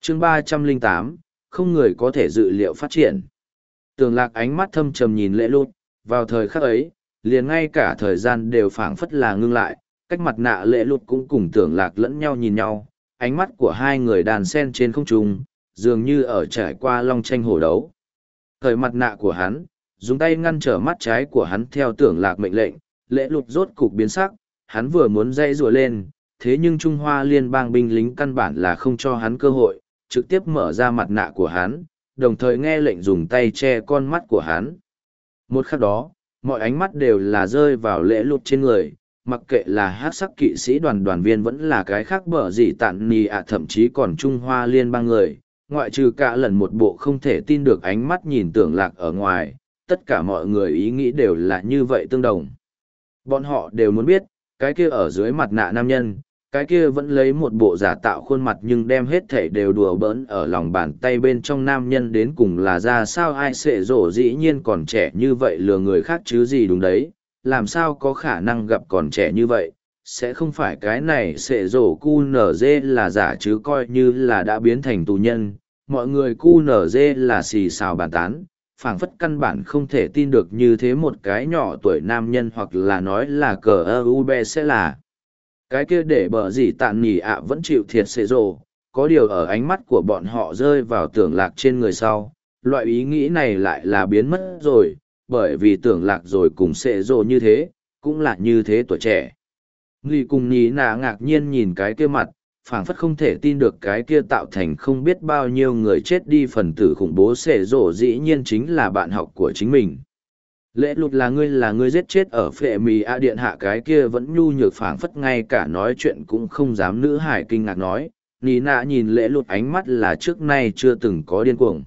chương 308, không người có thể dự liệu phát triển. Tưởng Lạc ánh mắt thâm trầm nhìn Lễ Lụt, vào thời khắc ấy, liền ngay cả thời gian đều phảng phất là ngưng lại, cách mặt nạ Lễ Lụt cũng cùng Tưởng Lạc lẫn nhau nhìn nhau, ánh mắt của hai người đàn sen trên không trung, dường như ở trải qua long tranh hổ đấu. Thời mặt nạ của hắn, dùng tay ngăn trở mắt trái của hắn theo Tưởng Lạc mệnh lệnh, Lễ Lụt rốt cục biến sắc, hắn vừa muốn dây rùa lên, thế nhưng Trung Hoa Liên bang binh lính căn bản là không cho hắn cơ hội, trực tiếp mở ra mặt nạ của hắn, đồng thời nghe lệnh dùng tay che con mắt của hắn. Một khắc đó, mọi ánh mắt đều là rơi vào Lễ Lụt trên người, mặc kệ là hắc sắc kỵ sĩ đoàn viên vẫn là cái khác bở gì tạn nì thậm chí còn Trung Hoa Liên bang người, ngoại trừ cả lần một bộ không thể tin được ánh mắt nhìn Tưởng Lạc ở ngoài, tất cả mọi người ý nghĩ đều là như vậy tương đồng. Bọn họ đều muốn biết, cái kia ở dưới mặt nạ nam nhân, cái kia vẫn lấy một bộ giả tạo khuôn mặt nhưng đem hết thảy đều đùa bỡn ở lòng bàn tay bên trong nam nhân đến cùng là ra sao ai sẽ rổ dĩ nhiên còn trẻ như vậy lừa người khác chứ gì đúng đấy, làm sao có khả năng gặp còn trẻ như vậy, sẽ không phải cái này sẽ rổ cu nở dê là giả chứ coi như là đã biến thành tù nhân, mọi người cu nở dê là xì xào bàn tán. Phảng phất căn bản không thể tin được như thế một cái nhỏ tuổi nam nhân hoặc là nói là cờ ơ u bê sẽ là cái kia để bờ gì tạn nhỉ vẫn chịu thiệt xệ rồ, có điều ở ánh mắt của bọn họ rơi vào Tưởng Lạc trên người sau, loại ý nghĩ này lại là biến mất rồi, bởi vì Tưởng Lạc rồi cùng xệ rồ như thế, cũng là như thế tuổi trẻ. Nghi cùng nhí nạ ngạc nhiên nhìn cái kia mặt, phảng phất không thể tin được cái kia tạo thành không biết bao nhiêu người chết đi phần tử khủng bố xệ rồ dĩ nhiên chính là bạn học của chính mình. Lễ Lụt là ngươi giết chết ở phệ mì điện hạ cái kia vẫn nhu nhược phảng phất ngay cả nói chuyện cũng không dám nữ hải kinh ngạc nói, Nì nạ nhìn Lễ Lụt ánh mắt là trước nay chưa từng có điên cuồng.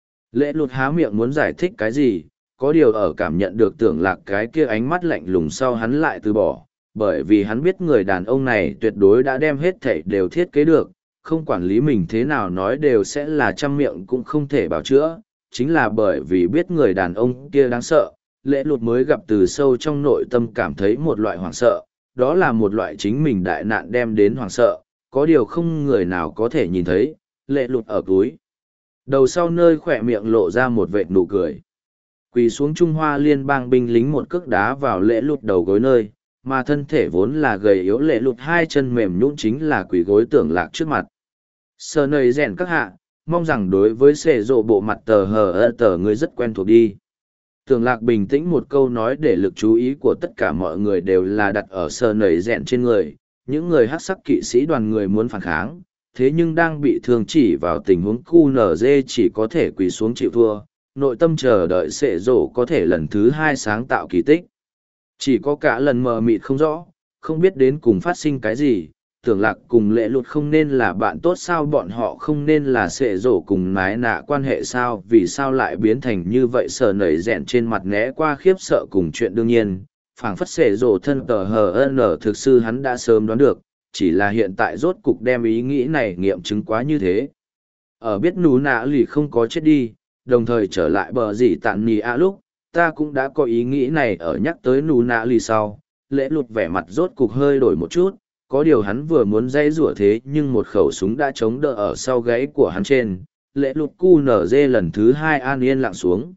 Lễ Lụt há miệng muốn giải thích cái gì, có điều ở cảm nhận được Tưởng Lạc cái kia ánh mắt lạnh lùng sau hắn lại từ bỏ, bởi vì hắn biết người đàn ông này tuyệt đối đã đem hết thảy đều thiết kế được, không quản lý mình thế nào nói đều sẽ là trăm miệng cũng không thể bảo chữa, chính là bởi vì biết người đàn ông kia đáng sợ. Lễ Lụt mới gặp từ sâu trong nội tâm cảm thấy một loại hoảng sợ, đó là một loại chính mình đại nạn đem đến hoảng sợ, có điều không người nào có thể nhìn thấy, Lễ Lụt ở túi. Đầu sau nơi khỏe miệng lộ ra một vệt nụ cười. Quỳ xuống Trung Hoa Liên bang binh lính một cước đá vào Lễ Lụt đầu gối nơi, mà thân thể vốn là gầy yếu Lễ Lụt hai chân mềm nhũn chính là quỳ gối Tưởng Lạc trước mặt. Sờ nầy rèn các hạ, mong rằng đối với xệ rộ bộ mặt tờ ngươi rất quen thuộc đi. Tưởng Lạc bình tĩnh một câu nói để lực chú ý của tất cả mọi người đều là đặt ở sờ nầy rèn trên người, những người hắc sắc kỵ sĩ đoàn người muốn phản kháng, thế nhưng đang bị thương chỉ vào tình huống QNZ chỉ có thể quỳ xuống chịu thua, nội tâm chờ đợi sệ rổ có thể lần thứ hai sáng tạo kỳ tích. Chỉ có cả lần mờ mịt không rõ, không biết đến cùng phát sinh cái gì, Tưởng Lạc cùng Lễ Lụt không nên là bạn tốt sao, bọn họ không nên là sệ rổ cùng nái nạ quan hệ sao, vì sao lại biến thành như vậy. Sờ nảy rẹn trên mặt né qua khiếp sợ cùng chuyện đương nhiên, phảng phất sệ rổ thân tờ HN thực sự hắn đã sớm đoán được, chỉ là hiện tại rốt cục đem ý nghĩ này nghiệm chứng quá như thế. Ở biết nú nạ lì không có chết đi, đồng thời trở lại bờ gì tạn nì lúc, ta cũng đã có ý nghĩ này ở nhắc tới nú nạ lì sau. Lễ Lụt vẻ mặt rốt cục hơi đổi một chút, có điều hắn vừa muốn dây rủa thế nhưng một khẩu súng đã chống đỡ ở sau gáy của hắn trên. Lễ Lụt QNZ lần thứ hai an yên lặng xuống.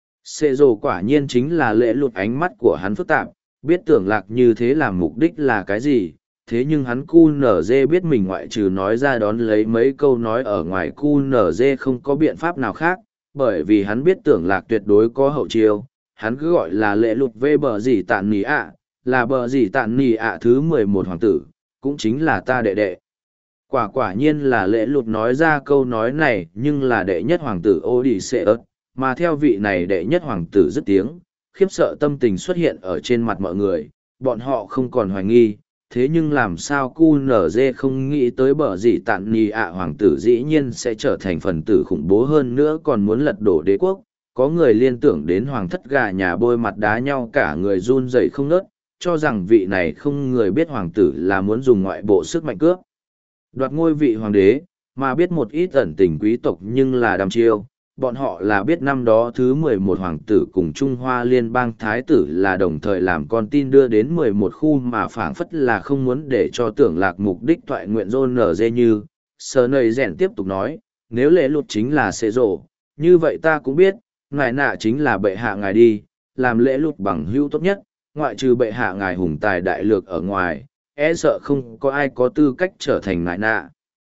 Xê rồ quả nhiên chính là Lễ Lụt, ánh mắt của hắn phức tạp, biết Tưởng Lạc như thế làm mục đích là cái gì, thế nhưng hắn QNZ biết mình ngoại trừ nói ra đón lấy mấy câu nói ở ngoài QNZ không có biện pháp nào khác, bởi vì hắn biết Tưởng Lạc tuyệt đối có hậu chiêu, hắn cứ gọi là Lễ Lụt về bờ gì tạn nì là bờ gì tạn nì thứ 11 hoàng tử, cũng chính là ta đệ đệ. Quả nhiên là Lễ Lụt nói ra câu nói này, nhưng là đệ nhất hoàng tử Odysseus, mà theo vị này đệ nhất hoàng tử dứt tiếng, khiếp sợ tâm tình xuất hiện ở trên mặt mọi người, bọn họ không còn hoài nghi, thế nhưng làm sao QNZ không nghĩ tới bờ gì tạn nì hoàng tử dĩ nhiên sẽ trở thành phần tử khủng bố hơn nữa còn muốn lật đổ đế quốc, có người liên tưởng đến hoàng thất gà nhà bôi mặt đá nhau cả người run rẩy không nớt, cho rằng vị này không người biết hoàng tử là muốn dùng ngoại bộ sức mạnh cướp đoạt ngôi vị hoàng đế, mà biết một ít ẩn tình quý tộc nhưng là đăm chiêu. Bọn họ là biết năm đó thứ 11 hoàng tử cùng Trung Hoa Liên bang thái tử là đồng thời làm con tin đưa đến 11 khu mà phảng phất là không muốn để cho Tưởng Lạc mục đích thoại nguyện rôn nở dê như. Sờ nầy rèn tiếp tục nói, nếu lễ lụt chính là xệ rổ, như vậy ta cũng biết, ngài nạ chính là bệ hạ ngài đi, làm lễ lụt bằng hữu tốt nhất, ngoại trừ bệ hạ ngài hùng tài đại lược ở ngoài, e sợ không có ai có tư cách trở thành ngài nạ.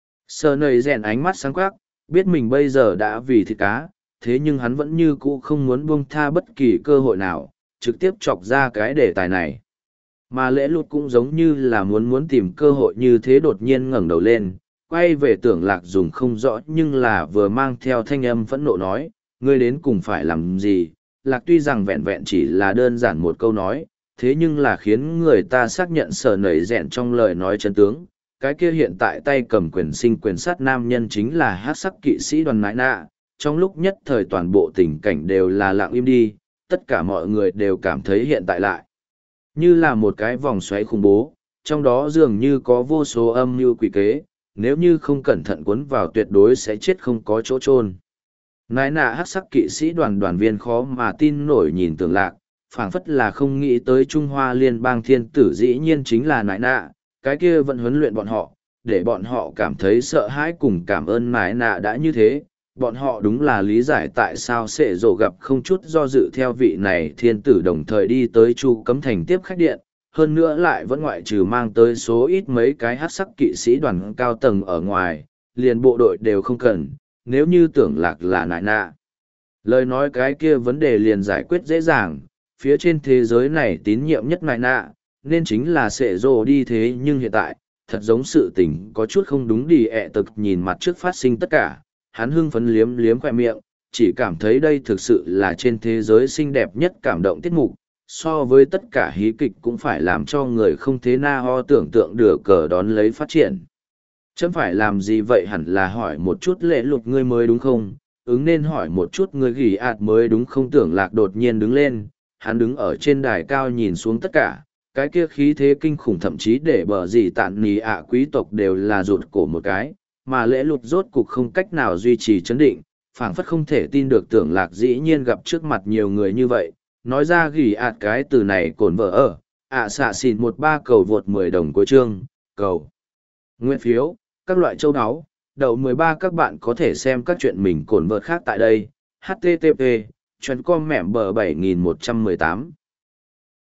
Sờ nầy rèn ánh mắt sáng quắc, biết mình bây giờ đã vì thịt cá, thế nhưng hắn vẫn như cũ không muốn buông tha bất kỳ cơ hội nào, trực tiếp chọc ra cái đề tài này. Mà lễ lụt cũng giống như là muốn tìm cơ hội như thế, đột nhiên ngẩng đầu lên, quay về Tưởng Lạc dùng không rõ nhưng là vừa mang theo thanh âm phẫn nộ nói, ngươi đến cùng phải làm gì? Lạc tuy rằng vẹn vẹn chỉ là đơn giản một câu nói, thế nhưng là khiến người ta xác nhận sở nảy rẹn trong lời nói chân tướng. Cái kia hiện tại tay cầm quyền sinh quyền sát nam nhân chính là hát sắc kỵ sĩ đoàn nãi nạ. Trong lúc nhất thời toàn bộ tình cảnh đều là lặng im đi, tất cả mọi người đều cảm thấy hiện tại lại như là một cái vòng xoáy khủng bố, trong đó dường như có vô số âm mưu quỷ kế, nếu như không cẩn thận cuốn vào tuyệt đối sẽ chết không có chỗ chôn. Nãi nạ hát sắc kỵ sĩ đoàn viên khó mà tin nổi nhìn Tưởng Lạc, phảng phất là không nghĩ tới Trung Hoa Liên bang thiên tử dĩ nhiên chính là nãi nạ, cái kia vẫn huấn luyện bọn họ, để bọn họ cảm thấy sợ hãi cùng cảm ơn nãi nạ đã như thế. Bọn họ đúng là lý giải tại sao sệ rổ gặp không chút do dự theo vị này thiên tử đồng thời đi tới Chu Cấm Thành tiếp khách điện, hơn nữa lại vẫn ngoại trừ mang tới số ít mấy cái hát sắc kỵ sĩ đoàn cao tầng ở ngoài, liền bộ đội đều không cần, nếu như Tưởng Lạc là nại nạ. Lời nói cái kia vấn đề liền giải quyết dễ dàng, phía trên thế giới này tín nhiệm nhất nại nạ, nên chính là sệ rổ đi, thế nhưng hiện tại, thật giống sự tình có chút không đúng đi tực nhìn mặt trước phát sinh tất cả. Hắn hưng phấn liếm liếm khoe miệng, chỉ cảm thấy đây thực sự là trên thế giới xinh đẹp nhất cảm động tiết mục, so với tất cả hí kịch cũng phải làm cho người không thế na ho tưởng tượng được cờ đón lấy phát triển. Chấm phải làm gì vậy, hẳn là hỏi một chút lễ lụt ngươi mới đúng không, ứng nên hỏi một chút ngươi gỉ ạt mới đúng không. Tưởng Lạc đột nhiên đứng lên, hắn đứng ở trên đài cao nhìn xuống tất cả, cái kia khí thế kinh khủng thậm chí để bờ gì tạn nì quý tộc đều là rụt cổ một cái. Mà lễ lụt rốt cục không cách nào duy trì chấn định, phảng phất không thể tin được Tưởng Lạc dĩ nhiên gặp trước mặt nhiều người như vậy, nói ra gỉ ạt cái từ này cồn vợ ở, xạ xìn 13 cầu vượt 10 đồng cuối chương, cầu nguyện phiếu, các loại châu áo, đậu 13 các bạn có thể xem các chuyện mình cồn vợt khác tại đây, http, chuyện com mẻm bờ 7118.